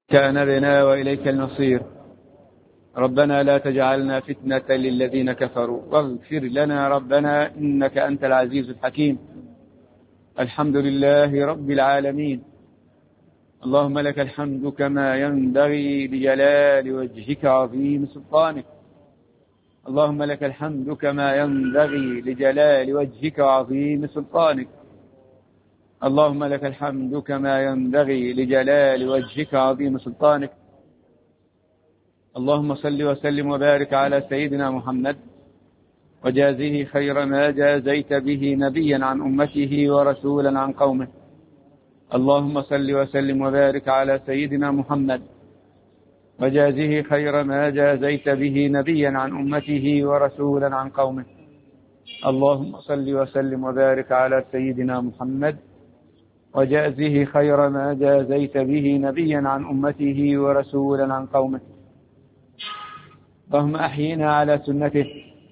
كان بنا وإليك المصير. ربنا لا تجعلنا فتنة للذين كفروا واغفر لنا ربنا إنك أنت العزيز الحكيم. الحمد لله رب العالمين. اللهم لك الحمد كما ينبغي لجلال وجهك عظيم سلطانك. اللهم لك الحمد كما ينبغي لجلال وجهك وعظيم سلطانك. اللهم لك الحمد كما ينبغي لجلال وجهك وعظيم سلطانك. اللهم صل وسلم وبارك على سيدنا محمد وجازه خير ما جازيت به نبيا عن أمته ورسولا عن قومه. اللهم صل وسلم وبارك على سيدنا محمد وجازه خير ما جازيت به نبيا عن أمته ورسولا عن قومه. اللهم صل وسلم وبارك على سيدنا محمد وجازه خير ما جازيت به نبيا عن أمته ورسولا عن قومه. اللهم أحينا على سنته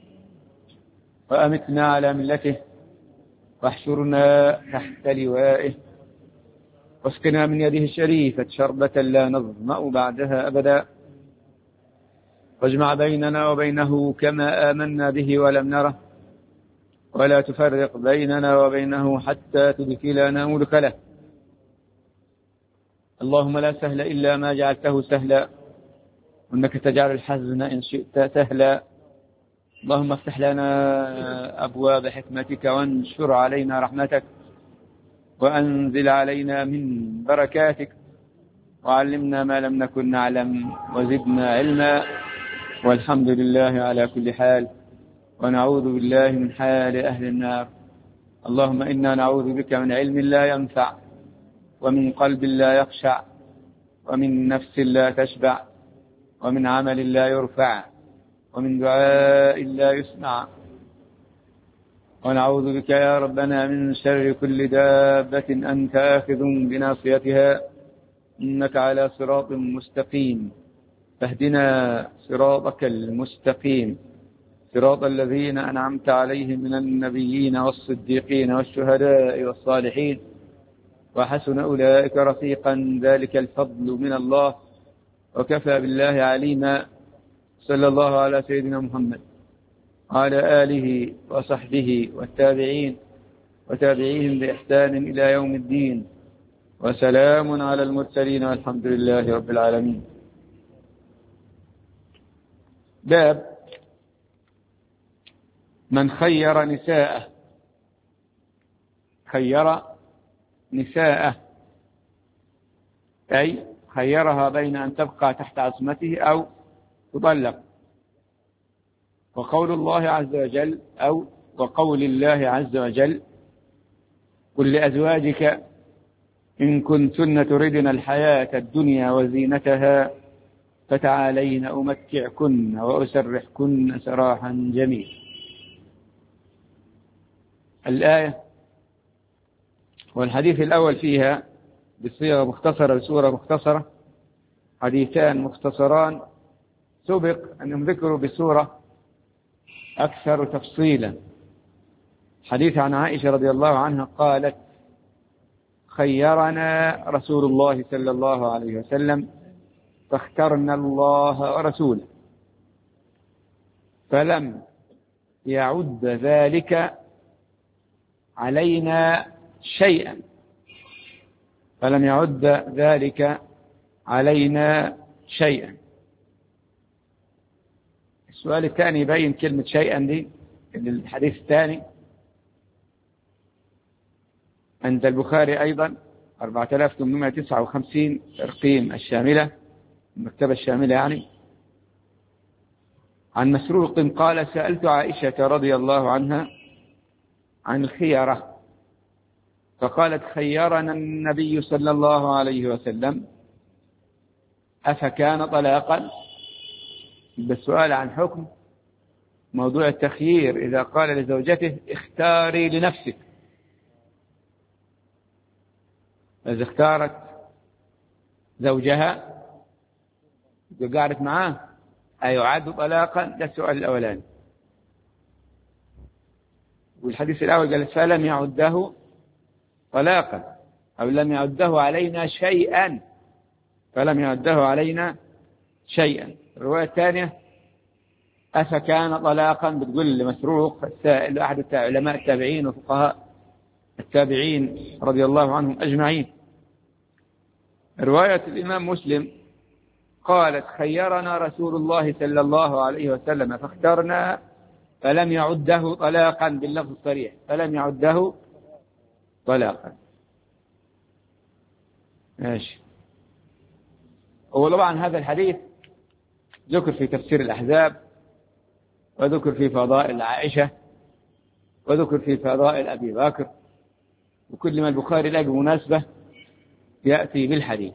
وأمتنا على ملته واحشرنا تحت لوائه واسقنا من يده الشريفة شربة لا نظمأ بعدها أبدا. واجمع بيننا وبينه كما آمنا به ولم نره ولا تفرق بيننا وبينه حتى تدخلنا مدخله. اللهم لا سهل إلا ما جعلته سهلا وإنك تجعل الحزن إن شئت سهلا. اللهم افتح لنا أبواب حكمتك وانشر علينا رحمتك وأنزل علينا من بركاتك وعلمنا ما لم نكن نعلم وزدنا علما. والحمد لله على كل حال ونعوذ بالله من حال أهل النار. اللهم إنا نعوذ بك من علم لا ينفع ومن قلب لا يخشع ومن نفس لا تشبع ومن عمل لا يرفع ومن دعاء لا يسمع. ونعوذ بك يا ربنا من شر كل دابة أنت آخذ بناصيتها إنك على صراط مستقيم. فاهدنا صراطك المستقيم صراط الذين أنعمت عليهم من النبيين والصديقين والشهداء والصالحين وحسن أولئك رفيقا. ذلك الفضل من الله وكفى بالله عليما. صلى الله على سيدنا محمد وعلى آله وصحبه والتابعين وتابعيهم بإحسان إلى يوم الدين. وسلام على المرسلين والحمد لله رب العالمين. باب من خير نساءه. خير نساءه أي خيرها بين أن تبقى تحت عصمته أو تطلق. وقول الله عز وجل أو وقول الله عز وجل قل لأزواجك إن كنتن تردن الحياة الدنيا وزينتها فتعالين أمتعكن وأسرحكن سراحا جميلا. الآية والحديث الأول فيها بصيغة مختصرة بسورة مختصرة. حديثان مختصران سبق أنهم ذكروا بسورة أكثر تفصيلا. حديث عن عائشة رضي الله عنها قالت خيرنا رسول الله صلى الله عليه وسلم فاخترنا الله ورسوله فلم يعد ذلك علينا شيئا. فلم يعد ذلك علينا شيئا. السؤال الثاني يبين كلمة شيئا دي. الحديث الثاني عند البخاري أيضا 4859 ترقيم الشاملة المكتبة الشاملة يعني. عن مسروق قال سألت عائشة رضي الله عنها عن الخيرة فقالت خيرنا النبي صلى الله عليه وسلم أفكان طلاقا. بالسؤال عن حكم موضوع التخيير إذا قال لزوجته اختاري لنفسك. إذا اختارت زوجها وقعدت معاه أيعد طلاقا؟ ده السؤال الأولاني. والحديث الأول قال فلم يعده طلاقا أو لم يعده علينا شيئا. فلم يعده علينا شيئا. الرواية الثانية أفكان طلاقا، بتقول لمسروق السائل أحد علماء التابعين وفقهاء التابعين رضي الله عنهم أجمعين. رواية الإمام مسلم قالت خيرنا رسول الله صلى الله عليه وسلم فاخترنا فلم يعده طلاقا، باللفظ الصريح فلم يعده طلاقا. ماشي. وطبعا هذا الحديث ذكر في تفسير الأحزاب، وذكر في فضائل عائشة، وذكر في فضائل أبي بكر، وكل ما البخاري لاقي مناسبة يأتي بالحديث.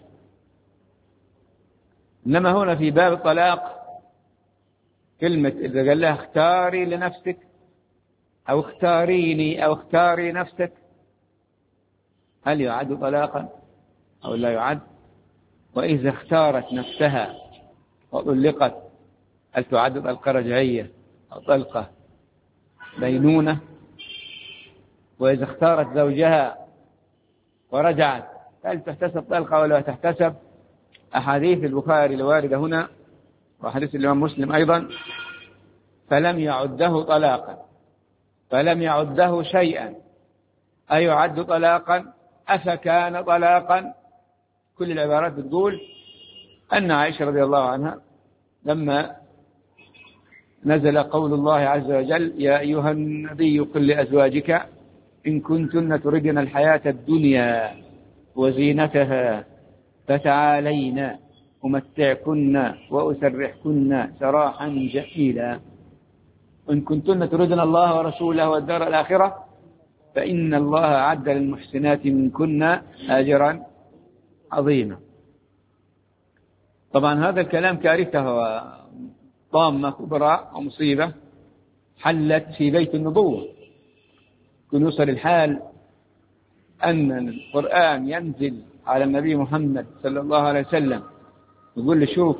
إنما هنا في باب الطلاق كلمة إذا قال لها اختاري لنفسك أو اختاريني أو اختاري نفسك، هل يعد طلاقا أو لا يعد؟ وإذا اختارت نفسها وطلقت هل تعد طلقة رجعية أو طلقة بينونة؟ وإذا اختارت زوجها ورجعت هل تحتسب طلقة ولا تحتسب؟ أحاديث البخاري الواردة هنا وحديث الإمام مسلم أيضا فلم يعده طلاقا، فلم يعده شيئا، أيعد طلاقا؟ أفكان طلاقا؟ كل العبارات بتقول أن عائشة رضي الله عنها لما نزل قول الله عز وجل يا أيها النبي قل لأزواجك إن كنتن تردن الحياة الدنيا وزينتها فتعالين أمتعكن وأسرحكن سراحا جميلا، إن كنتن تردن الله ورسوله والدار الآخرة فإن الله أعد للمحسنات منكن أجرا عظيما. طبعا هذا الكلام كارثة وطامة كبرى ومصيبة حلت في بيت النبوة. كن يوصل الحال أن القرآن ينزل على النبي محمد صلى الله عليه وسلم يقول له شوف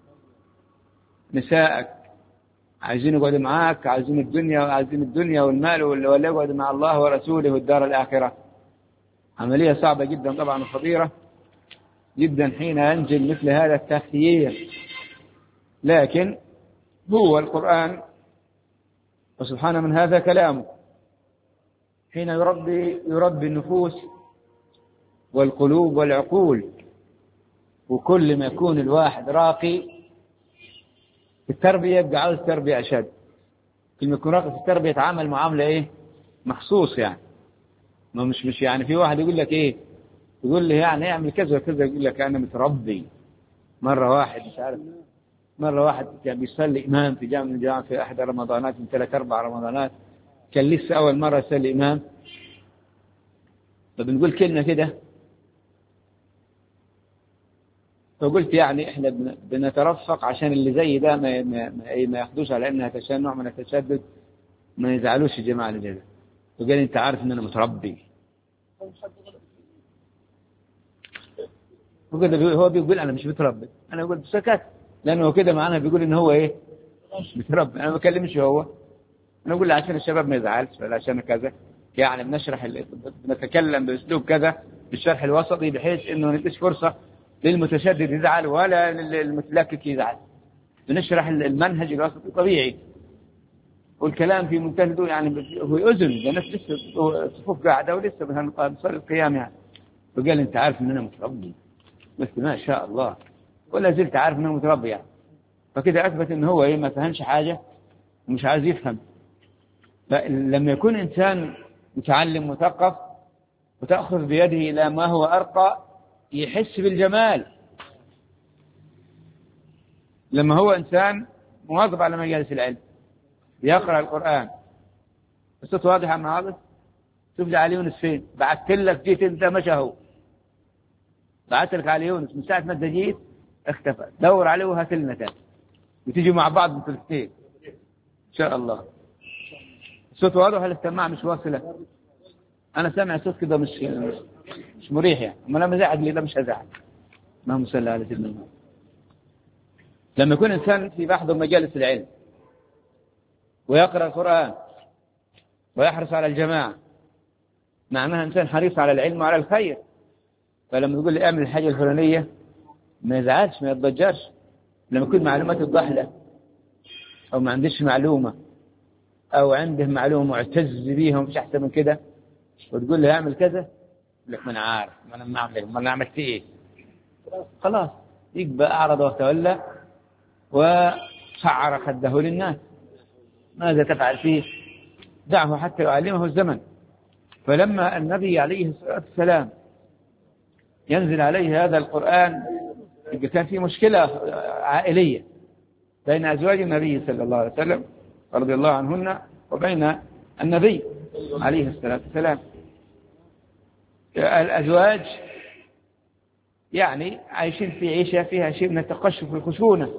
نسائك عايزين يقعدوا معاك، عايزين الدنيا والمال، ولا يقعدوا مع الله ورسوله والدار الآخرة. عملية صعبة جدا طبعا وخطيرة جدا حين ينزل مثل هذا التخيير، لكن هو القرآن وسبحانه من هذا كلامه حين يربي النفوس والقلوب والعقول. وكل ما يكون الواحد راقي في التربية يبقى عاوز تربية أشد. كل ما يكون راقي في التربية يتعامل معاملة مخصوص يعني. ما مش يعني في واحد يقول لك يقول لي يعني اعمل كذا وكذا، يقول لك أنا متربي. مرة واحد مش عارف، مرة واحد كان بيصلي إمام في جامع من الجامعات في أحد رمضانات من 3-4 رمضانات، كان لسه أول مرة يصلي إمام، فبنقول كلمة كده، فقلت يعني إحنا بنترفق عشان اللي زي ده ما ياخدوش على إنها نوع من التشدد، ما يزعلوش الجماعة اللي جايه. فقال أنت عارف إن أنا متربي. هو بيقول أنا مش متربي، أنا قلت سكت لأنه كده معنا بيقول إن هو متربي. أنا ما بكلمش هو، أنا أقول له عشان الشباب ما يزعلش ولا عشان كذا، يعني بنتكلم بأسلوب كذا بالشرح الوسطي بحيث إنه ما نديش فرصة للمتشدد يزعل ولا للمتلكك يزعل. بنشرح المنهج الوسطي طبيعي، والكلام في منتهى يعني هو أذن، الناس لسه صفوف قاعدة ولسه بنصلي القيام يعني. فقال أنت عارف إن أنا متربي؟ قلت ما شاء الله، ولا زلت عارف إن أنا متربي يعني. فكده أثبت إن هو ما فهمش حاجة ومش عايز يفهم. فلما يكون إنسان متعلم مثقف وتأخذ بيده إلى ما هو أرقى يحس بالجمال. لما هو إنسان مواظب على مجالس العلم يقرأ القرآن، الصوت واضح عن هذا. شوف لي علي يونس فين، بعثت لك جيت أنت مشى هو، بعثت لك علي يونس من ساعة ما أنت جيت اختفى، دور عليه وهات لنا تاني وتيجي مع بعض بثلثتين إن شاء الله. الصوت واضح ولا السماعة مش واصلة؟ أنا سامع صوت كده مش مريح يعني، أما لما زعق لي ده مش هزعق. اللهم صل على سيدنا محمد. لما يكون إنسان في بحض مجالس العلم ويقرأ القرآن ويحرص على الجماعة، معناها إنسان حريص على العلم وعلى الخير. فلما يقول لي اعمل الحاجة الفلانية ما يزعلش ما يتضجرش لما يكون معلوماته ضحلة أو ما عندش معلومة أو عنده معلومة معتز بيها ومش أحسن من كده وتقول له اعمل كذا يقول لك ما أنا عارف ما أنا عملت إيه خلاص يبقى أعرض وتولى وسعر خده للناس ماذا تفعل فيه دعه حتى يعلمه الزمن. فلما النبي عليه الصلاة والسلام ينزل عليه هذا القرآن كان في مشكلة عائلية بين أزواج النبي صلى الله عليه وسلم رضي الله عنهن وبين النبي عليه الصلاة والسلام. الأزواج يعني عايشين في عيشة فيها شيء من التقشف والخشونة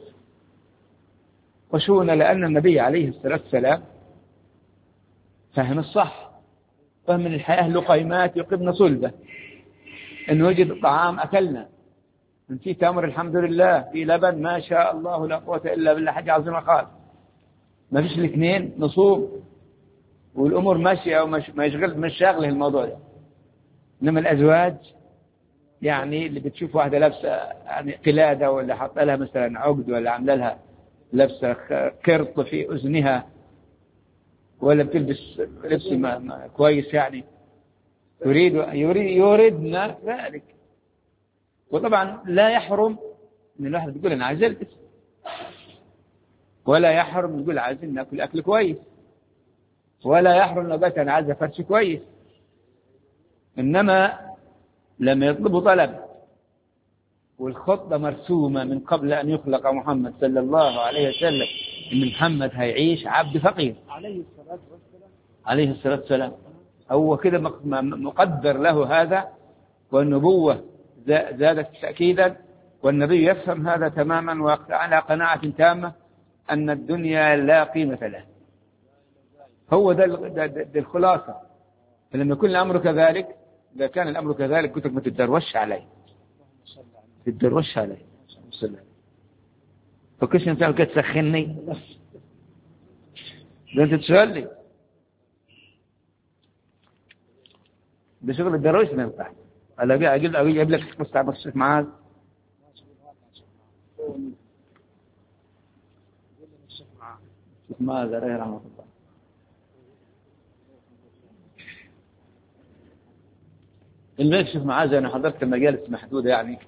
لأن النبي عليه الصلاة والسلام فهم الصح فهم من الحياة لقيمات يقبن صلبة إن وجد طعام أكلنا إن في تمر الحمد لله في لبن ما شاء الله لا قوة إلا بالله حاجة عظيمة خالص ما فيش الاثنين نصوب والأمور ماشية وما يشغل مش شاغله الموضوع ده. إنما الأزواج يعني اللي بتشوف واحدة لابسة يعني قلادة ولا حاطة لها مثلا عقد ولا عاملة لها لابسة كرط في أذنها ولا بتلبس لبس كويس يعني يريدنا ذلك. وطبعا لا يحرم ان الواحد يقول انا عايز البس ولا يحرم يقول عايزين ناكل اكل كويس ولا يحرم لو قالت انا عايز فرش كويس. انما لما يطلبوا طلب والخطبه مرسومه من قبل ان يخلق محمد صلى الله عليه وسلم ان محمد هيعيش عبد فقير عليه الصلاه والسلام هو كده مقدر له هذا والنبوة زادت تأكيدا والنبي يفهم هذا تماما وعلى قناعة تامة أن الدنيا لا قيمة له. هو ده الخلاصة. فلما يكون الأمر كذلك إذا كان الأمر كذلك كنت ما تتدروش عليه فكش أنت كده تسخني ده أنت تشغلني ده شغل الدرويش ما ينفع. ألا أجيب لك مستعمل الشيخ معاذ الشيخ معاذ عليه رحمة الله الملك الشيخ معاذ أنا حضرت مجالس محدودة يعني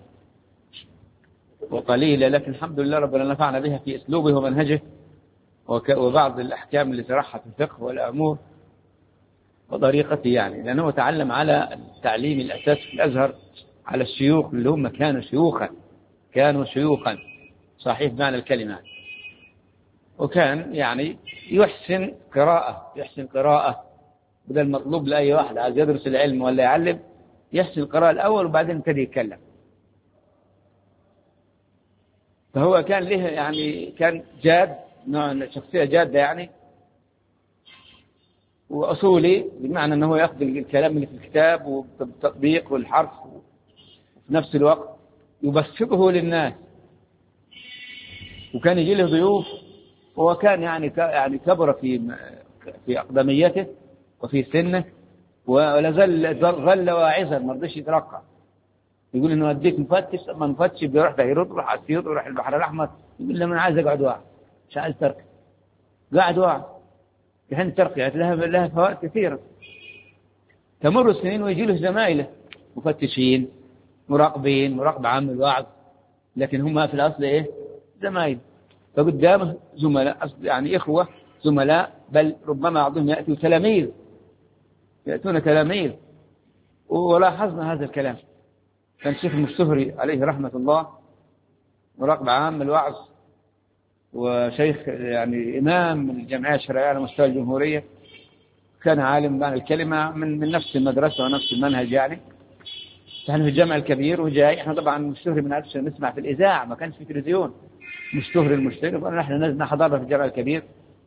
وقليلة لكن الحمد لله ربنا نفعنا بها في أسلوبه ومنهجه وبعض الأحكام اللي شرحها في الفقه والأمور وطريقته يعني لأنه تعلم على التعليم الأساس في الأزهر على الشيوخ اللي هم كانوا شيوخا صحيح بمعنى الكلمة وكان يعني يحسن قراءة بدل المطلوب لأي واحد عايز يدرس العلم ولا يعلم يحسن القراءة الأول وبعدين يبتدي يتكلم. فهو كان له يعني كان جاد نوع شخصية جادة يعني وأصولي بمعنى أنه يأخذ الكلام اللي في الكتاب والتطبيق والحرف وفي نفس الوقت يبسطه للناس. وكان يجي له ضيوف وهو كان يعني كبر في أقدميته وفي سنه ولا ظل واعظا ما رضيش يترقى يقول إنه أديك مفتش ما مفتش بيروح بيروح راح أسيوط وراح البحر الأحمر يقول له أنا عايز أقعد واعظ مش عايز ترقى قاعد واعظ الحين الترقية لها فوائد كثيرة. تمر السنين ويجي له زمايله مفتشين مراقب عام الوعظ لكن هم في الأصل إيه زمايل فقدامه زملاء يعني إخوة زملاء بل ربما بعضهم يأتون تلاميذ. ولاحظنا هذا الكلام كان الشيخ المستهري عليه رحمة الله مراقب عام الوعظ وشيخ يعني إمام من الجمعية الشرعية على مستوى الجمهورية كان عالم بمعنى الكلمة من نفس المدرسة ونفس المنهج يعني. نحن في الجامع الكبير وجاي احنا طبعا مستهري من عادش نسمع في الإذاعة ما كانش في تلفزيون مستهري ونحن نزلنا حضرنا في الجامع الكبير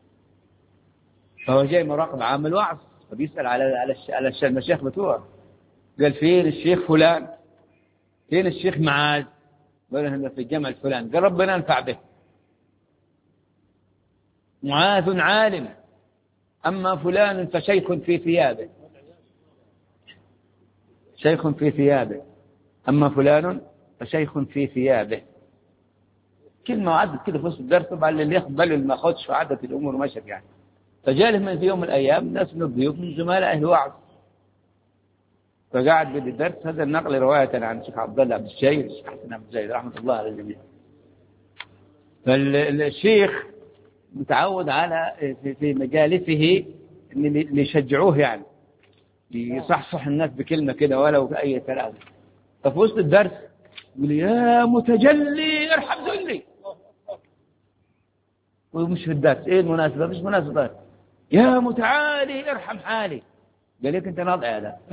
فهو جاي مراقب عام الوعظ فبيسأل على المشايخ بتوعه قال فين الشيخ فلان فين الشيخ معاذ قال هنا في الجامع الفلان قال ربنا ينفع به معاذ عالم أما فلان فشيخ في ثيابه أما فلان فشيخ في ثيابه. كلمة وعدت كده في وسط الدرس، طبعا اللي ياخد باله اللي ما خدش وعدت الأمور مشت يعني. فجاله من في يوم من الأيام ناس من الضيوف من زملاء أهل وعظ، فقعد بدي الدرس. هذا النقل رواية عن الشيخ عبد الله عبد الشهيد، الشيخ حسن عبد الشهيد رحمة الله على الجميع. فالشيخ متعود على في مجالسه اللي يشجعوه يعني، يصحصح الناس بكلمة كده ولو بأي كلام. ففي وسط الدرس يقول يا متجلي ارحم ذلي، ومش في الدرس. ايه المناسبة؟ مش مناسبة. يا متعالي ارحم حالي. قال لك انت ناضع يا لا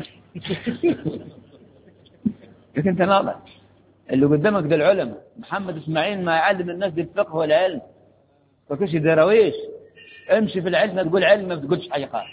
لك انت ناضع. اللي قدامك ده العلماء. محمد اسماعيل ما يعلم الناس بالفقه والعلم، فكش دراويش. امشي في العلم، ما تقول علم ما تقولش حاجة خالص.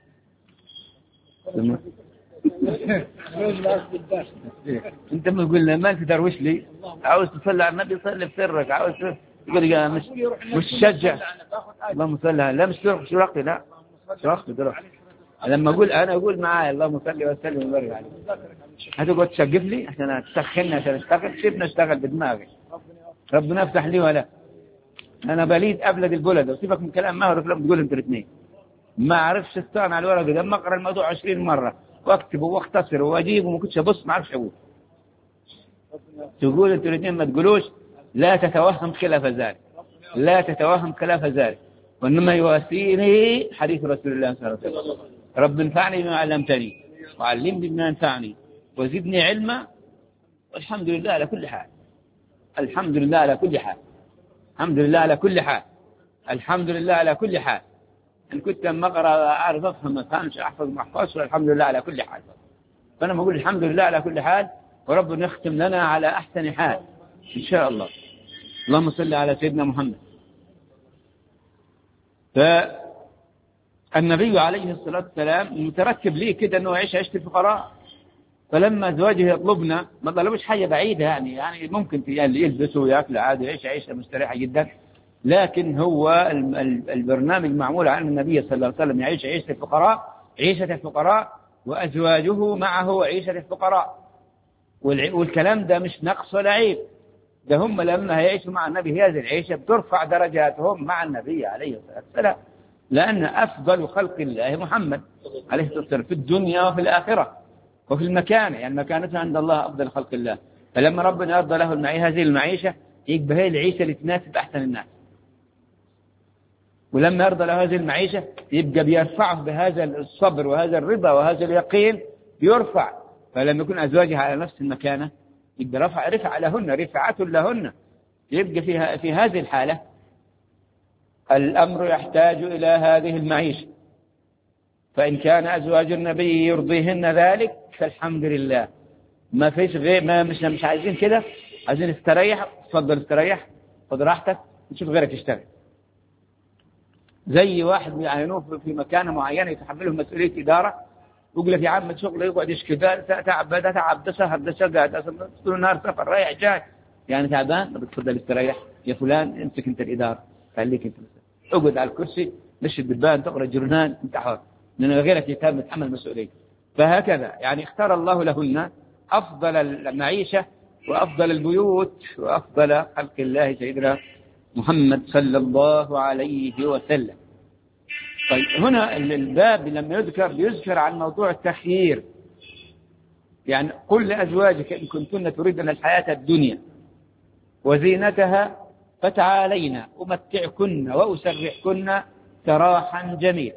انت ما تقول ما انت درويش لي، عاوز تصلي على النبي صلي بسرك، عاوز تقول يا مش تشجع. اللهم صل على، لا مش رقي، لا مش رقي دلوقتي. لما اقول انا اقول معايا اللهم صل وسلم وبارك عليه. هتقعد تشقف لي عشان تسخني عشان اشتغل؟ سيبنا اشتغل بدماغي، ربنا يفتح لي ولا انا بليد ابلد البلد. وسيبك من كلام ماهر لما تقول انت الاثنين ما اعرفش استغنى على الورق ده. لما اقرا الموضوع 20 مره واكتبه واختصره واجيبه وما كنتش ابص ما اعرفش اقول. تقول انتوا الاثنين ما تقولوش. لا تتوهم خلاف ذلك، لا تتوهم خلاف ذلك، وانما يواسيني حديث رسول الله صلى الله عليه وسلم: رب انفعني بما علمتني وعلمني بما ينفعني وزدني علما. والحمد لله على كل حال، الحمد لله على كل حال، الحمد لله على كل حال، الحمد لله على كل حال. إن كنت لما أقرأ أعرف أفهم ما فهمش أحفظ ما أحفظش، والحمد لله على كل حال. فأنا بقول الحمد لله على كل حال، وربنا يختم لنا على أحسن حال إن شاء الله. اللهم صل على سيدنا محمد. فالنبي عليه الصلاة والسلام متركب ليه كده أنه يعيش عيشة الفقراء. فلما زواجه يطلبنا ما طلبوش حاجة بعيدة يعني ممكن يلبسوا ويأكلوا عادي يعيش عيشة مستريحة جدا، لكن هو البرنامج معمول عن النبي صلى الله عليه وسلم يعيش عيشة الفقراء، عيشة الفقراء، وأزواجه معه عيشة الفقراء. والكلام ده مش نقص ولا عيب، ده هم لما هيعيشوا مع النبي هذه العيشة بترفع درجاتهم مع النبي عليه الصلاة والسلام، لأن أفضل خلق الله محمد عليه الصلاة والسلام في الدنيا وفي الآخرة وفي المكانة، يعني مكانته عند الله أفضل خلق الله. فلما ربنا يرضى له هذه المعيشة يبقى هي العيشة اللي تناسب أحسن الناس، ولما يرضى له هذه المعيشة يبقى بيرفعه بهذا الصبر وهذا الرضا وهذا اليقين بيرفع. فلما يكون أزواجها على نفس المكانة يبقى رفع لهن، رفعة لهن. يبقى في هذه الحالة الأمر يحتاج إلى هذه المعيشة. فإن كان أزواج النبي يرضيهن ذلك فالحمد لله. ما فيش غير ما مش عايزين كده، عايزين استريح، تفضل استريح، خذ راحتك، نشوف غيرك يشتغل. زي واحد يعينوه في مكانة معينة يتحمله مسؤولية إدارة، يقول لك يا عم شغله يقعد يشكي تعب ده سهر ده شقى طول النهار سفر رايح جاي يعني تعبان. بتفضل استريح يا فلان، امسك انت الإدارة، خليك انت اقعد على الكرسي، مش الدبان تقرا الجرنان، انت حر، لأن غيرك يتحمل مسؤولية. فهكذا يعني اختار الله لهن أفضل المعيشة وأفضل البيوت وأفضل خلق الله سيدنا محمد صلى الله عليه وسلم. طيب هنا الباب لما يذكر عن موضوع التخيير، يعني قل لأزواجك إن كنتن تريدن الحياة الدنيا وزينتها فتعالينا أمتعكن وأسرحكن سراحا جميلا.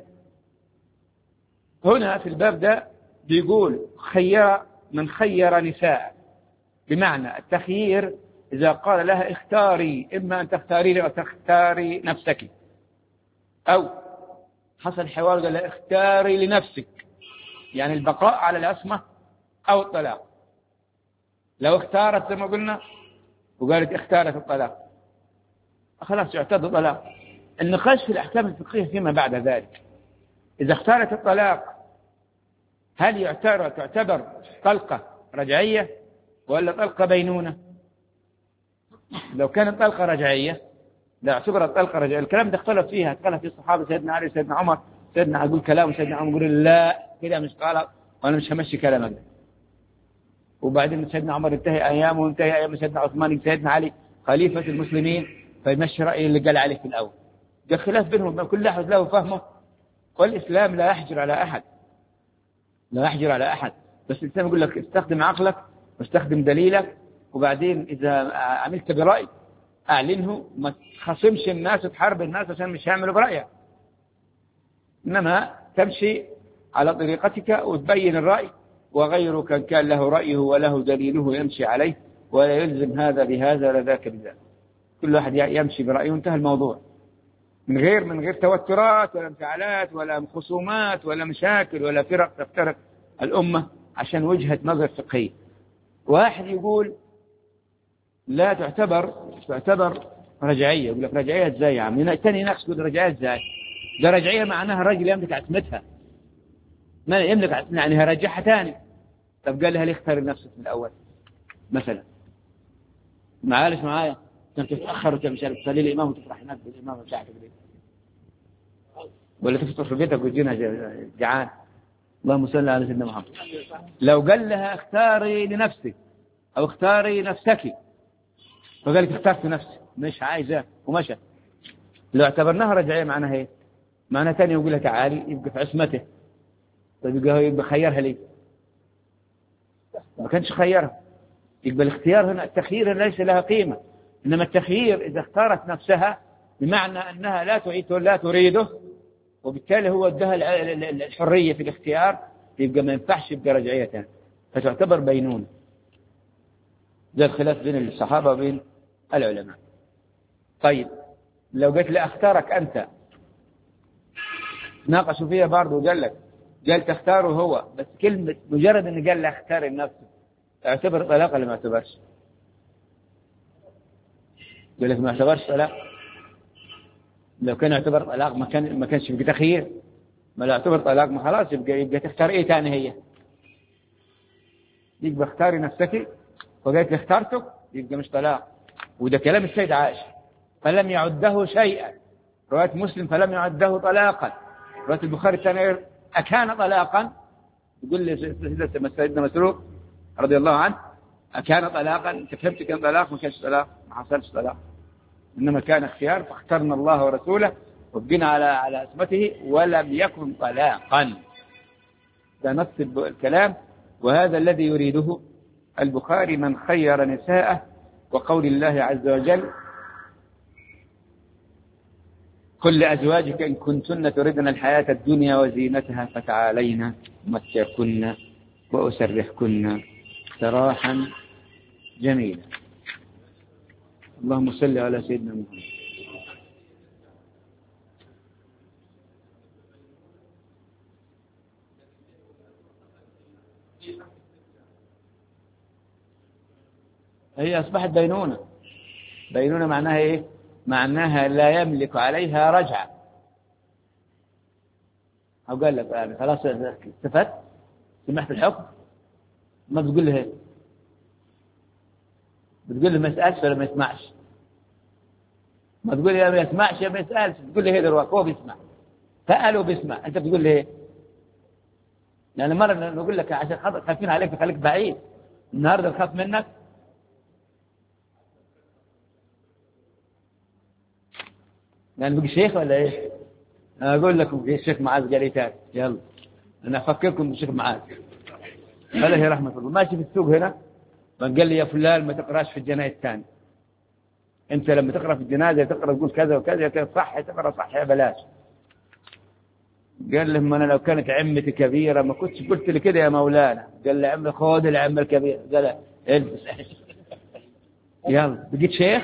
هنا في الباب ده بيقول خير من خير نساء، بمعنى التخيير إذا قال لها اختاري، إما أن تختاري أو تختاري نفسك، أو حصل حوار قال لها اختاري لنفسك، يعني البقاء على العصمة أو الطلاق. لو اختارت زي ما قلنا وقالت اختارت الطلاق خلاص يعتبر طلاق. النقاش في الأحكام الفقهية فيما بعد ذلك، إذا اختارت الطلاق هل تعتبر طلقة رجعية ولا طلقة بينونة؟ لو كانت طلقة رجعية لا اعتبرت طلقة رجعية. الكلام ده اختلف فيه الصحابة، سيدنا علي سيدنا عمر، سيدنا أقول كلام وسيدنا عمر يقول لا كده مش طلق وأنا مش همشي كلامك ده. وبعدين سيدنا عمر انتهي أيامه وانتهي أيام سيدنا عثمان سيدنا علي خليفة المسلمين فيمشي رأيه اللي قال عليه في الأول. ده خلاف بينهم، كل أحد له فهمه. والإسلام لا يحجر على أحد، لا يحجر على أحد، بس الإسلام يقول لك استخدم عقلك واستخدم دليلك، وبعدين إذا عملت برأي أعلنه، ما تخصمش الناس وتحارب الناس عشان مش يعملوا برأيك، إنما تمشي على طريقتك وتبين الرأي، وغيرك كان له رأيه وله دليله يمشي عليه، ولا يلزم هذا بهذا ولا ذاك بذاك. كل واحد يمشي برأيه وانتهى الموضوع، من غير توترات ولا انفعالات ولا خصومات ولا مشاكل ولا فرق تفترق الأمة عشان وجهة نظر فقهية. واحد يقول لا تعتبر رجعية، يقول لك رجعية ازاي يا عم؟ تاني نفس يقول رجعية ازاي؟ ده رجعية معناها الرجل يملك عصمتها، ما يملك عصمتها يعني هرجعها تاني. طب قال لها ليه اختار نفسك من الأول مثلا؟ معلش معايا كنت تتأخر وتمشي تصلي الإمام وتفرح هناك بالإمام بتاعك ليه؟ ولا تفطر في بيتك وتجينا جعان؟ اللهم صل على سيدنا محمد. لو قال لها اختاري لنفسك أو اختاري نفسك، فقالت اخترت نفسي مش عايزة ومشى، لو اعتبرناها رجعية معناها ايه؟ معناها تاني يقول لها تعالي يبقى في عصمته. طيب يبقى خيرها ليه؟ ما كانش خيرها. يبقى الاختيار هنا، التخيير ليس لها قيمة، إنما التخيير إذا اختارت نفسها بمعنى أنها لا تريده، وبالتالي هو ادها الحرية في الاختيار، يبقى ما ينفعش يبقى رجعية تاني، فتعتبر بينونة. ده الخلاف بين الصحابة وبين العلماء. طيب لو قلت لا اختارك أنت، ناقشوا فيها برضه، قال تختاره هو، بس كلمة مجرد أن قال لا اختار النفس اعتبر طلاق ولا ما اعتبرش؟ يقول لك ما اعتبرش طلاق. لو كان يعتبر طلاق ما كانش يبقى تخيير، ما لا يعتبر طلاق ما خلاص يبقى تختار ايه تاني؟ هي يبقى اختاري نفسك، وقالت لي اخترتك يبقى مش طلاق. وده كلام السيد عائشة، فلم يعده شيئا. رواية مسلم فلم يعده طلاقا. رواية البخاري الثانية أكان طلاقا؟ يقول لي سيدنا مسروق رضي الله عنه أكان طلاقا؟ انت فهمت كان طلاق؟ ما كانش طلاق، ما حصلش طلاق، إنما كان اختيار، فاخترنا الله ورسوله وبقينا على اسمته ولم يكن طلاقا. ده نص الكلام، وهذا الذي يريده البخاري من خير نساءه، وقول الله عز وجل قل لأزواجك إن كنتن تردن الحياة الدنيا وزينتها فتعالين أمتعكن وأسرحكن سراحا جميلا. اللهم صل على سيدنا محمد. هي أصبحت بينونة. بينونة معناها إيه؟ معناها لا يملك عليها رجعة. أو قال لك يعني خلاص استفدت، سمحت الحكم، ما تقول له إيه؟ بتقول له ما يسألش ولا ما يسمعش؟ ما تقول له ما يسمعش يا ما يسألش، تقول له إيه دلوقتي؟ هو بيسمع، سأل وبيسمع، أنت بتقول له إيه؟ يعني مرة نقول لك عشان خايفين عليك خليك بعيد، النهارده نخاف منك. يعني بقى شيخ ولا ايه؟ انا اقول لكم في الشيخ معاذ قال لي يلا انا افكركم بالشيخ معاذ عليه رحمه الله، ماشي في السوق هنا، قال لي يا فلان ما تقراش في الجنايه الثاني، انت لما تقرا في الجنازه تقرا تقول كذا وكذا كذا، صح تقرا صح يا بلاش. قال لهم انا لو كانت عمتي كبيره ما كنتش قلت لي كده يا مولانا. قال لي عم خذ العمه الكبيره، قال البس يلا بقيت شيخ.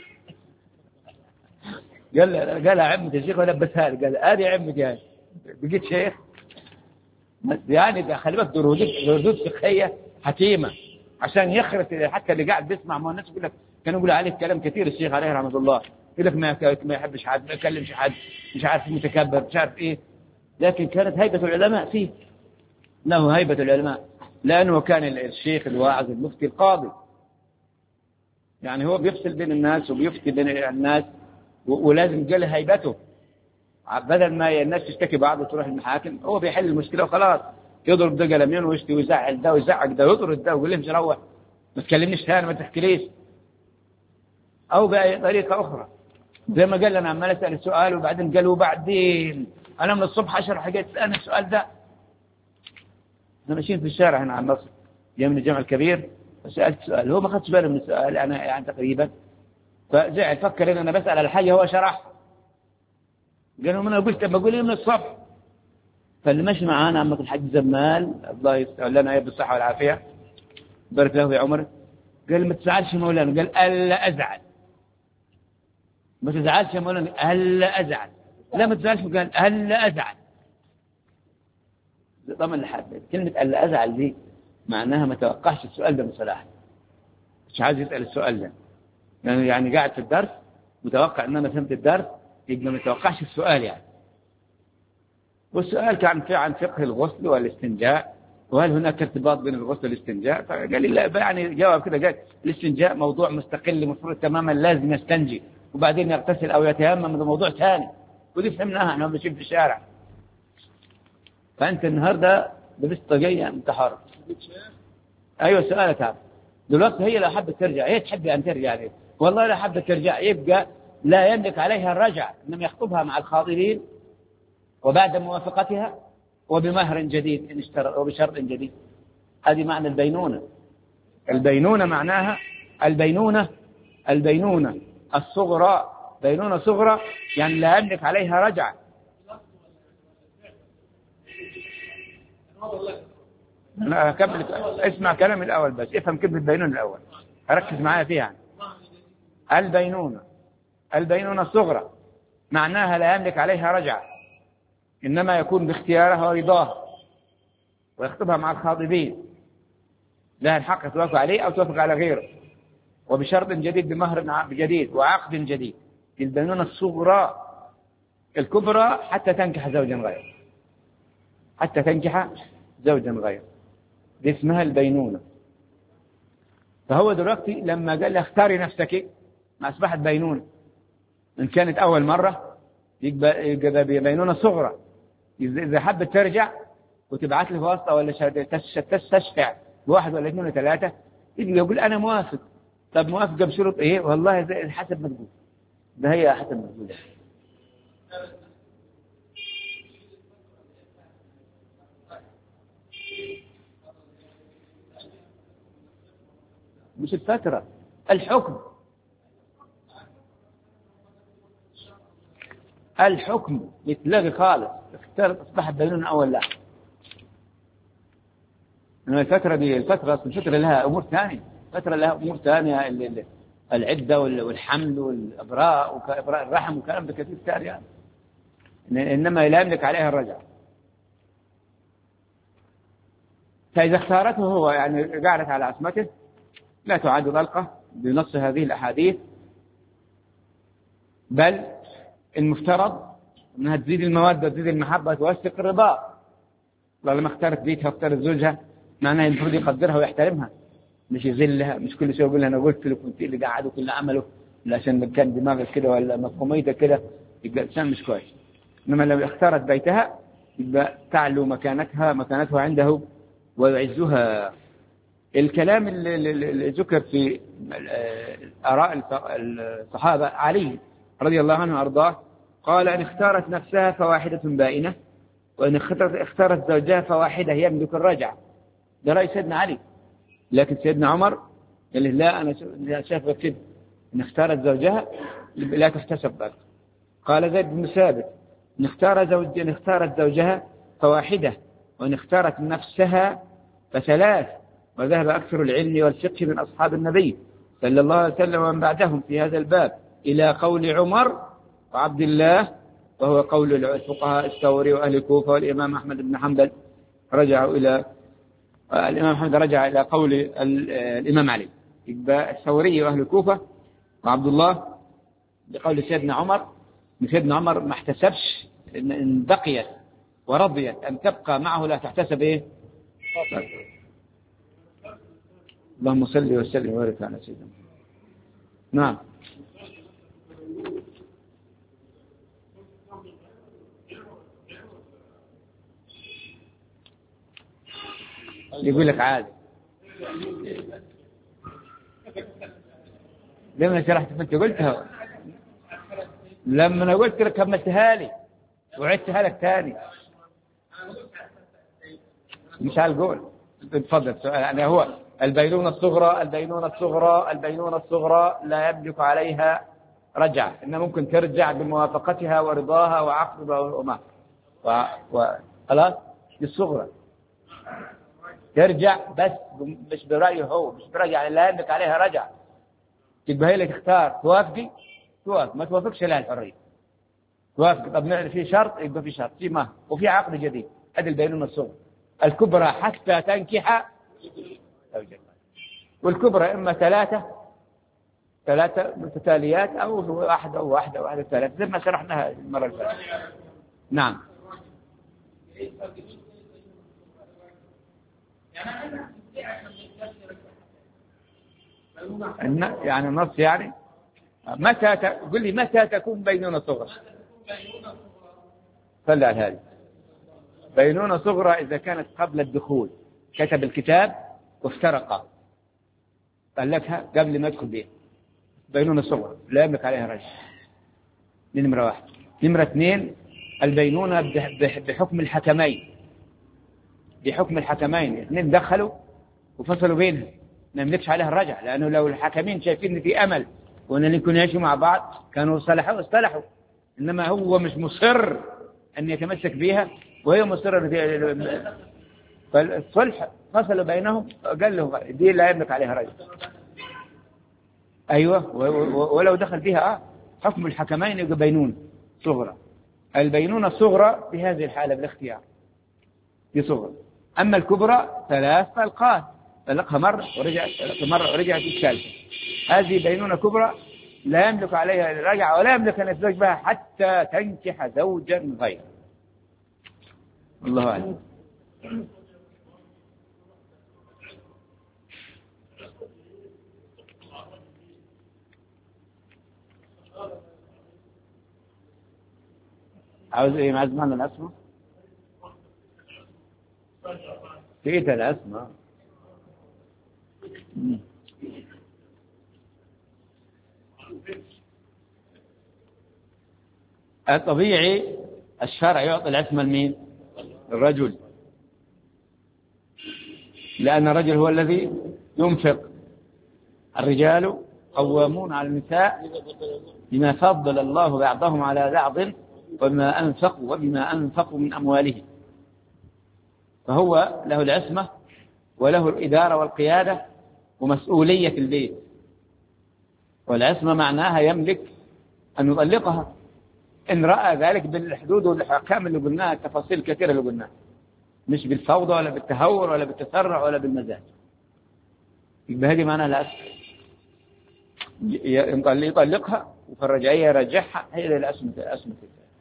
قال عمتي الشيخ ولبسها لي، قال ادي عمتي هاي بقيت شيخ. يعني ده خلي بالك ردود فقهيه حكيمه عشان يخرس حتى اللي قاعد بيسمع. ما الناس يقول لك كانوا يقولوا عليه كلام كثير الشيخ عليه رحمه الله، يقول لك ما يحبش حد، ما يكلمش حد، مش عارف متكبر، مش عارف ايه. لكن كانت هيبه العلماء فيه، له هيبه العلماء، لانه كان الشيخ الواعظ المفتي القاضي، يعني هو بيفصل بين الناس وبيفتي بين الناس، ولازم يجي هيبته، بدل ما الناس تشتكي بعض وتروح المحاكم هو بيحل المشكله وخلاص. يضرب ده قلمين ويشتي ويزعل ده ويزعق ده ويطرد ده ويقول له امشي روح ما تكلمنيش ثاني ما تحكيليش. أو بأي طريقة أخرى زي ما قال أنا عمال أسأل السؤال وبعدين قالوا بعدين أنا من الصبح 10 حاجات تسألني السؤال ده. احنا ماشيين في الشارع هنا على النصر جاي من الجامع الكبير وسألت سؤال هو ما خدش باله من السؤال أنا يعني تقريبا فزعل فكر إن أنا بسأل على حاجة هو شرح قالوا أنا قلت بقول إيه من الصبح. فاللي ماشي معانا عمك الحاج زمال الله يستر لنا بالصحة والعافية بارك له في عمره قال ما تزعلش يا مولانا قال ألا أزعل ما تزعلش يا مولانا ألا أزعل لا ما تزعلش قال ألا أزعل. طبعا لحد كلمة ألا أزعل دي معناها ما توقعش السؤال ده من صلاح مش عايز يسأل السؤال ده يعني قاعد في الدرس متوقع ان انا فهمت الدرس يبقى ما توقعش السؤال يعني. والسؤال كان عن فقه الغسل والاستنجاء وهل هناك ارتباط بين الغسل والاستنجاء فقال لي لا يعني جواب كده قال الاستنجاء موضوع مستقل مفروض تماما لازم يستنجي وبعدين يغتسل او يتيمم ده موضوع ثاني ودي فهمناها احنا ماشيين في الشارع. فانت النهارده لبست طاقية انت حر. ايوه سؤالك هذا دلوقتي هي لو حبت ترجع هي تحب ان ترجع ليه والله لو حبت ترجع يبقى لا يملك عليها الرجع انما يخطبها مع الخاطبين وبعد موافقتها وبمهر جديد ان اشترط وبشرط جديد. هذه معنى البينونة. البينونة معناها البينونة الصغرى بينونة صغرى يعني لا يملك عليها رجع. لا كمل اسمع كلام الأول بس افهم كلمة بينونة الأول ركز معايا فيها. البينونة الصغرى معناها لا يملك عليها رجع إنما يكون باختيارها ورضاها ويخطبها مع الخاطبين لها الحق توافق عليه أو توافق على غيره وبشرط جديد بمهر جديد وعقد جديد. البينونة الصغرى. الكبرى حتى تنكح زوجا غيره دي اسمها البينونة. فهو دلوقتي لما قال لها اختاري نفسك ما أصبحت بينونة. إن كانت أول مرة يبقى بينونة صغرى إذا حبت ترجع وتبعت له واسطة ولا تستشفع بواحد ولا اثنين ولا ثلاثة يقول أنا موافق. طب موافقة بشروط إيه والله زي حسب ما تقول ده هي حسب ما تقول مش الفترة الحكم يتلغي خالص اختارت أصبحت بينونة أول لا. الفترة لها أمور ثانية العدة والحمل والإبراء وإبراء الرحم وكلام ده كثير ثاني يعني. إنما لا يملك عليها الرجع. فإذا اختارته هو يعني قعدت على عصمته لا تعاد طلقة بنص هذه الأحاديث بل المفترض أنها تزيد المودة وتزيد المحبة توثق الرضا. لما اختارت بيتها واختارت زوجها معناه المفروض يقدرها ويحترمها مش يذلها مش كل شيء يقول لها أنا قلت لك وانت اللي قاعد وكل عمله عشان كان دماغك كده ولا مفهوميتك كده يبقى إنسان مش كويس. إنما لو اختارت بيتها يبقى تعلو مكانتها عنده ويعزها. الكلام اللي ذكر في آراء الصحابة علي رضي الله عنه وأرضاه قال إن اختارت نفسها فواحدة بائنة وإن اختارت زوجها فواحدة يملك الرجع. ده رأي سيدنا علي. لكن سيدنا عمر قال لا أنا شايف كده إن اختارت زوجها لا تحتسب ذلك. قال زيد بن ثابت إن اختارت زوجها فواحدة وإن اختارت نفسها فثلاث. وذهب أكثر العلم والفقه من أصحاب النبي صلى الله عليه وسلم ومن بعدهم في هذا الباب إلى قول عمر وعبد الله وهو قول الفقهاء الثوري وأهل الكوفة والإمام أحمد بن حنبل الإمام أحمد رجع إلى قول الإمام علي. يبقى الثوري وأهل الكوفة وعبد الله بقول سيدنا عمر. سيدنا عمر ما احتسبش إن بقيت ورضيت أن تبقى معه لا تحتسب إيه. اللهم صل وسلم وبارك على سيدنا. نعم. يقول لك عادي. لما شرحت أنت قلتها، لما أنا قلت لك كملتها لي وعدتها لك ثاني مش هالقول. تفضل سؤال. يعني هو البينونة الصغرى لا يملك عليها رجعة، إنها ممكن ترجع بموافقتها ورضاها وعقد وما خلاص. الصغرى ترجع بس مش برأيه هو، مش برأيه، يعني لا يملك عليها رجعة. تبقى هي اللي تختار، توافقي توافق، ما توافقش لها الحرية. توافق طب في شرط، يبقى في شرط، في مهر وفي عقد جديد. هذه البينونة الصغرى. الكبرى حتى تنكح زوجا، والكبرى إما ثلاثة متتاليات أو واحدة ثلاثة، زي ما شرحناها المرة اللي فاتت. نعم. يعني النص يعني قل لي متى تكون بينونة صغرى؟ صلى على هذه. بينونة صغرى إذا كانت قبل الدخول، كتب الكتاب وافترقا، طلقها قبل ما يدخل بها، بينونة صغرى لا يملك عليها رجع. نمرة 1. نمرة 2 البينونة بحكم الحكمين. اثنين دخلوا وفصلوا بينهم، ما يملكش عليها الرجع، لأنه لو الحكمين شايفين في أمل وأن يكونوا يعيشوا مع بعض كانوا اصطلحوا. إنما هو مش مصر أن يتمسك بها وهي مصرة، فالصلح فصلوا بينهم، قال له دي لا يملك عليها رجع. أيوة، ولو دخل بها حكم الحكمين يبقى بينونة صغرى. البينونة الصغرى في هذه الحالة بالاختيار في صغرى. أما الكبرى 3 طلقات، طلقها مرة ورجعت الثالثة. هذه بينونة كبرى لا يملك عليها الرجعة ولا يملك أن يتزوج بها حتى تنكح زوجا غيره. الله أعلم. عاوز ايه مع زمان الاسماء؟ فيت الاسماء. الطبيعي الشرع يعطي العصمة لمين؟ الرجل، لأن الرجل هو الذي ينفق. الرجال قوامون على النساء بما فضل الله بعضهم على بعض وبما أنفقوا من أموالهم. فهو له العصمة وله الإدارة والقيادة ومسؤولية البيت. والعصمة معناها يملك أن يطلقها إن رأى ذلك بالحدود والأحكام اللي قلناها، التفاصيل الكثيرة اللي قلناها، مش بالفوضى ولا بالتهور ولا بالتسرع ولا بالمزاج. يبقى هذه معناها العصمة، يطلقها وفي الرجعية يرجعها. هي العصمة.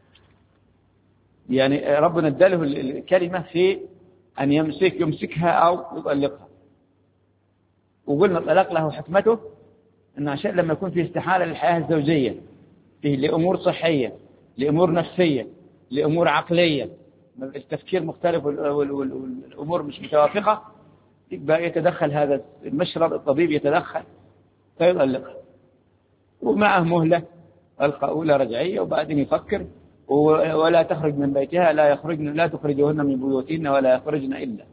يعني ربنا اداله الكلمة في أن يمسكها أو يطلقها. وقلنا الطلاق له حكمته، أنه عشان لما يكون في استحالة للحياة الزوجية، فيه لأمور صحية، لأمور نفسية، لأمور عقلية، التفكير مختلف والأمور مش متوافقة، يبقى يتدخل هذا المشرط، الطبيب يتدخل فيطلقها، ومعه مهلة أولى رجعية، وبعدين يفكر. ولا تخرج من بيتها، لا تخرجهن من بيوتهن ولا يخرجن إلا.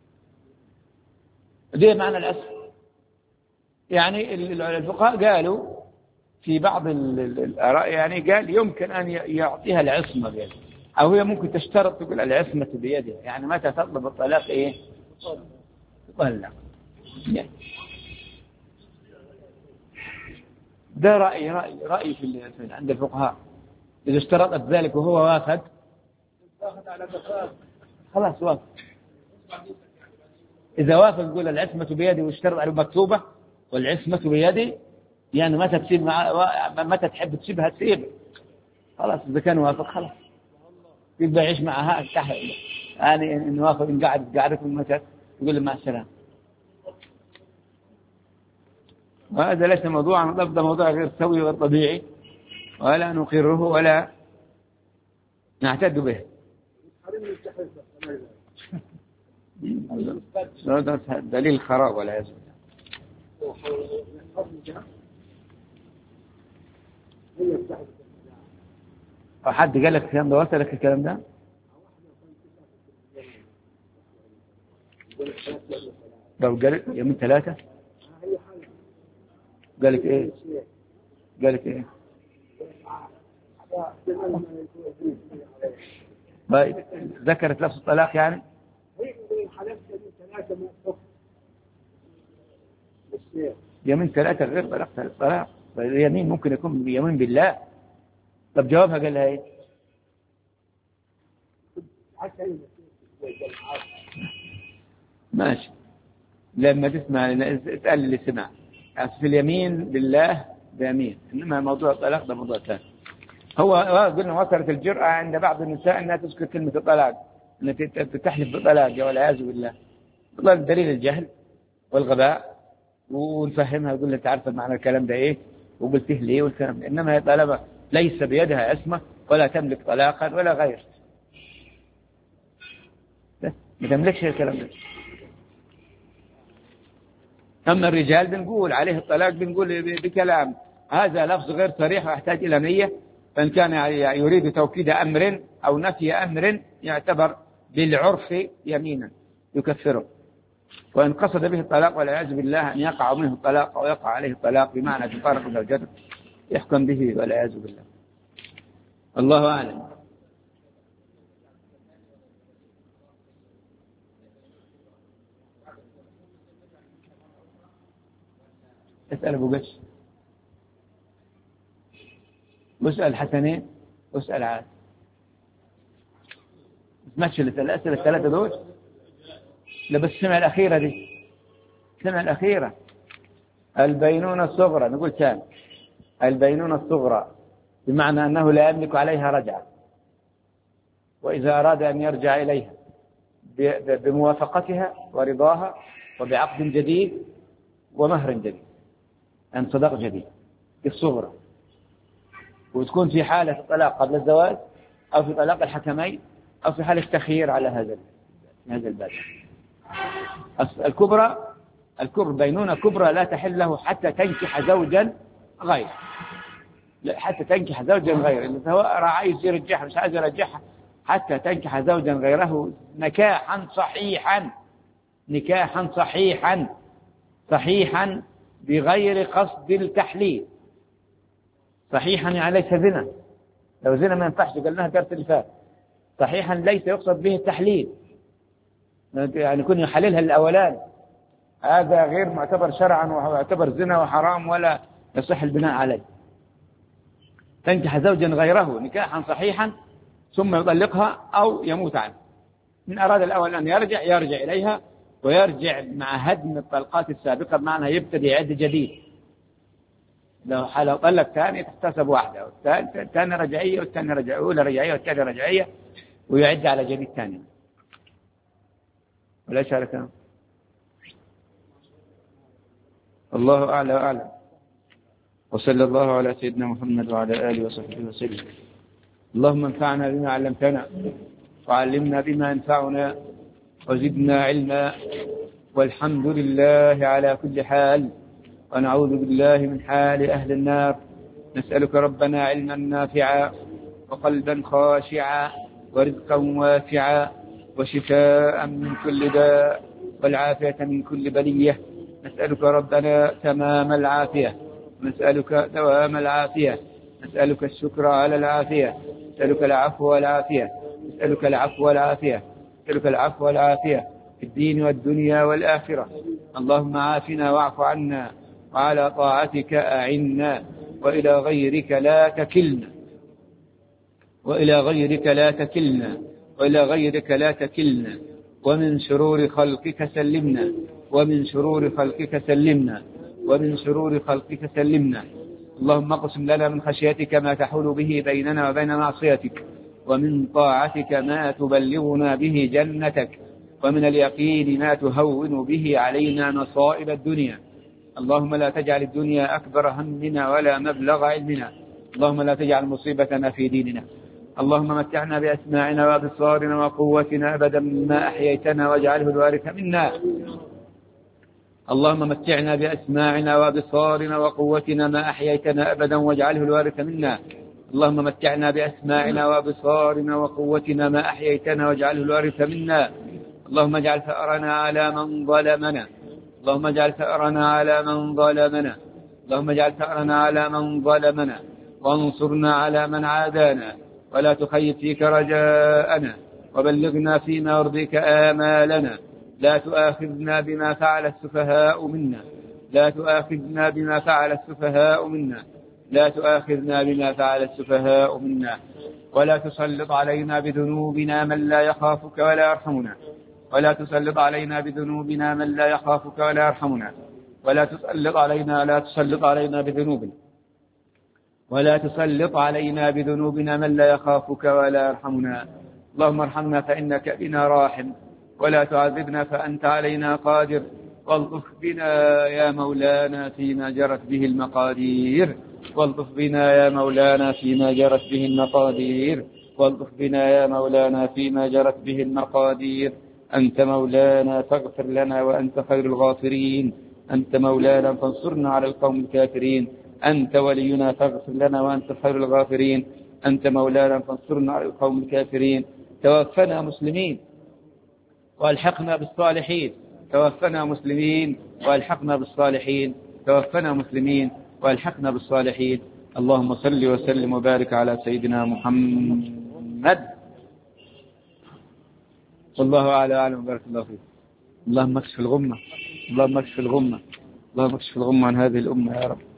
ده معنى الأسر. يعني الفقهاء قالوا في بعض الآراء، يعني قال يمكن أن يعطيها العصمة بيده، أو هي ممكن تشترط تقول العصمة بيدها، يعني متى تطلب الطلاق إيه؟ تطلق. يعني ده رأي في عند الفقهاء. إذا اشترطت ذلك وهو وافق خلاص وافق. إذا وافق يقول العصمة بيدي واشترط على مكتوبة والعصمة بيدي، يعني متى تحب تسيبها تسيبها خلاص. إذا كان وافق خلاص يبقى يعيش معها تحت. يعني إن وافق إن قعدت متى يقول له مع السلامة. وهذا ليس موضوعا، ده موضوع غير سوي وغير طبيعي، ولا نقره ولا نعتد به. هذا دليل الخراب ولا يزال. حد قال لك الكلام ده؟ وصل لك الكلام ده؟ لو قال يومين 3 قال لك ايه؟ قال لك ايه؟ ذكرت لفظ الطلاق يعني؟ يمين 3 غير طلاق. اليمين ممكن يكون يمين بالله. طب جوابها قال لها ايه؟ ماشي، لما تسمع اسأل اللي سمع. في اليمين بالله بيمين، انما موضوع الطلاق ده موضوع ثاني. هو قلنا وصلت الجرأة عند بعض النساء انها تذكر كلمة الطلاق، انها تحلف بالطلاق والعياذ بالله. والله دليل الجهل والغباء، ونفهمها نقول لها تعرف معنى الكلام ده ايه وقلته ليه والكلام ده. انما هي طالما ليس بيدها اسمه ولا تملك طلاقا ولا غير، ما تملكش الكلام ده. أما الرجال بنقول عليه الطلاق، بنقول بكلام هذا لفظ غير صريح ويحتاج إلى نية. فإن كان يريد توكيد أمر أو نفي أمر يعتبر بالعرف يمينا يكفره. وإن قصد به الطلاق والعياذ بالله أن يقع منه الطلاق أو يقع عليه الطلاق بمعنى تفارق زوجته يحكم به والعياذ بالله. الله أعلم. اسأل أبو قش، واسأل حسنين، واسأل عاد. سمعتش الأسئلة الثلاثة دول؟ لا بس سمع الأخيرة دي، سمع الأخيرة. البينونة الصغرى نقول كان البينونة الصغرى بمعنى أنه لا يملك عليها رجعة، وإذا أراد أن يرجع إليها بموافقتها ورضاها وبعقد جديد ومهر جديد، أن صداق جديد الصغرى، وتكون في حالة الطلاق قبل الزواج أو في طلاق الحكمين أو في حالة تخيير على هذا الباب. الكبرى بينونة كبرى لا تحل له حتى تنكح زوجا غير، حتى تنكح زوجا غير، اللي هو عايز يرجعها مش عايز يرجعها حتى تنكح زوجا غيره نكاحا صحيحا بغير قصد التحليل. صحيحا يعني ليس زنا، لو زنا ما ينفعش قلناها الدرس اللي فات. صحيحا ليس يقصد به التحليل، يعني يكون يحللها الأولان، هذا غير معتبر شرعا ويعتبر زنا وحرام ولا يصح البناء عليه. تنكح زوجا غيره نكاحا صحيحا ثم يطلقها أو يموت عنه. من أراد الأول أن يرجع إليها، ويرجع مع هدم الطلقات السابقة، بمعنى يبتدي عد جديد. لو طلق ثاني تحتسب واحدة، والثانية رجعية والثانية رجعية، أولى رجعية والثانية رجعية، ويعد على جديد ثاني. ولا شارك؟ الله أعلى وأعلم. وصلى الله على سيدنا محمد وعلى آله وصحبه وسلم. اللهم انفعنا بما علمتنا وعلمنا بما ينفعنا وزدنا علما، والحمد لله على كل حال، ونعوذ بالله من حال أهل النار. نسألك ربنا علما نافعا وقلبا خاشعا ورزقا واسعا وشفاء من كل داء والعافية من كل بلية. نسألك ربنا تمام العافية، نسألك دوام العافية، نسألك الشكر على العافية، نسألك العفو والعافية، نسألك العفو والعافية، نسألك العفو والعافية في الدين والدنيا والآخرة. اللهم عافنا واعف عنا، وعلى طاعتك أعنا، وإلى غيرك لا تكلنا، وإلى غيرك لا تكلنا، وإلى غيرك لا تكلنا، ومن شرور خلقك سلمنا، ومن شرور خلقك سلمنا، ومن شرور خلقك سلمنا. اللهم اقسم لنا من خشيتك ما تحول به بيننا وبين معصيتك، ومن طاعتك ما تبلغنا به جنتك، ومن اليقين ما تهون به علينا مصائب الدنيا. اللهم لا تجعل الدنيا أكبر همنا ولا مبلغ علمنا. اللهم لا تجعل مصيبتنا في ديننا اللهم متعنا بأسماعنا وأبصارنا وقوتنا أبدا ما أحييتنا واجعله الوارث منا. اللهم متعنا بأسماعنا وأبصارنا وقوتنا ما أحييتنا أبدا واجعله الوارث منا. اللهم متعنا بأسماعنا وأبصارنا وقوتنا ما أحييتنا واجعله الوارث منا. اللهم اجعل ثأرنا على من ظلمنا. اللهم اجعل ثأرنا على من ظلمنا. اللهم اجعل ثأرنا على من ظلمنا وانصرنا على من عادانا ولا تخيب فيك رجاءنا وبلغنا فيما يرضيك آمالنا. لا تؤاخذنا بما فعل السفهاء منا. لا تؤاخذنا بما فعل السفهاء منا. لا تؤاخذنا بما فعل السفهاء منا. ولا تسلط علينا بذنوبنا من لا يخافك ولا يرحمنا. ولا تسلط علينا بذنوبنا من لا يخافك ولا يرحمنا. ولا تسلط علينا بذنوبنا. ولا تسلط علينا بذنوبنا من لا يخافك ولا يرحمنا. اللهم ارحمنا فإنك بنا راحم ولا تعذبنا فأنت علينا قادر. والطف بنا يا مولانا فيما جرت به المقادير. والطف بنا يا مولانا فيما جرت به المقادير. والطف بنا يا مولانا فيما جرت به المقادير. أنت مولانا فاغفر لنا وأنت خير الغافرين. أنت مولانا فانصرنا على القوم الكافرين. أنت ولينا فاغفر لنا وأنت خير الغافرين. أنت مولانا فانصرنا على القوم الكافرين. توفنا مسلمين والحقنا بالصالحين. توفنا مسلمين والحقنا بالصالحين. توفنا مسلمين والحقنا بالصالحين. اللهم صل وسلم وبارك على سيدنا محمد. والله أعلم وبارك الله فيك. اللهم اكشف الغمة. اللهم اكشف الغمة. اللهم اكشف الغمة عن هذه الأمة يا رب.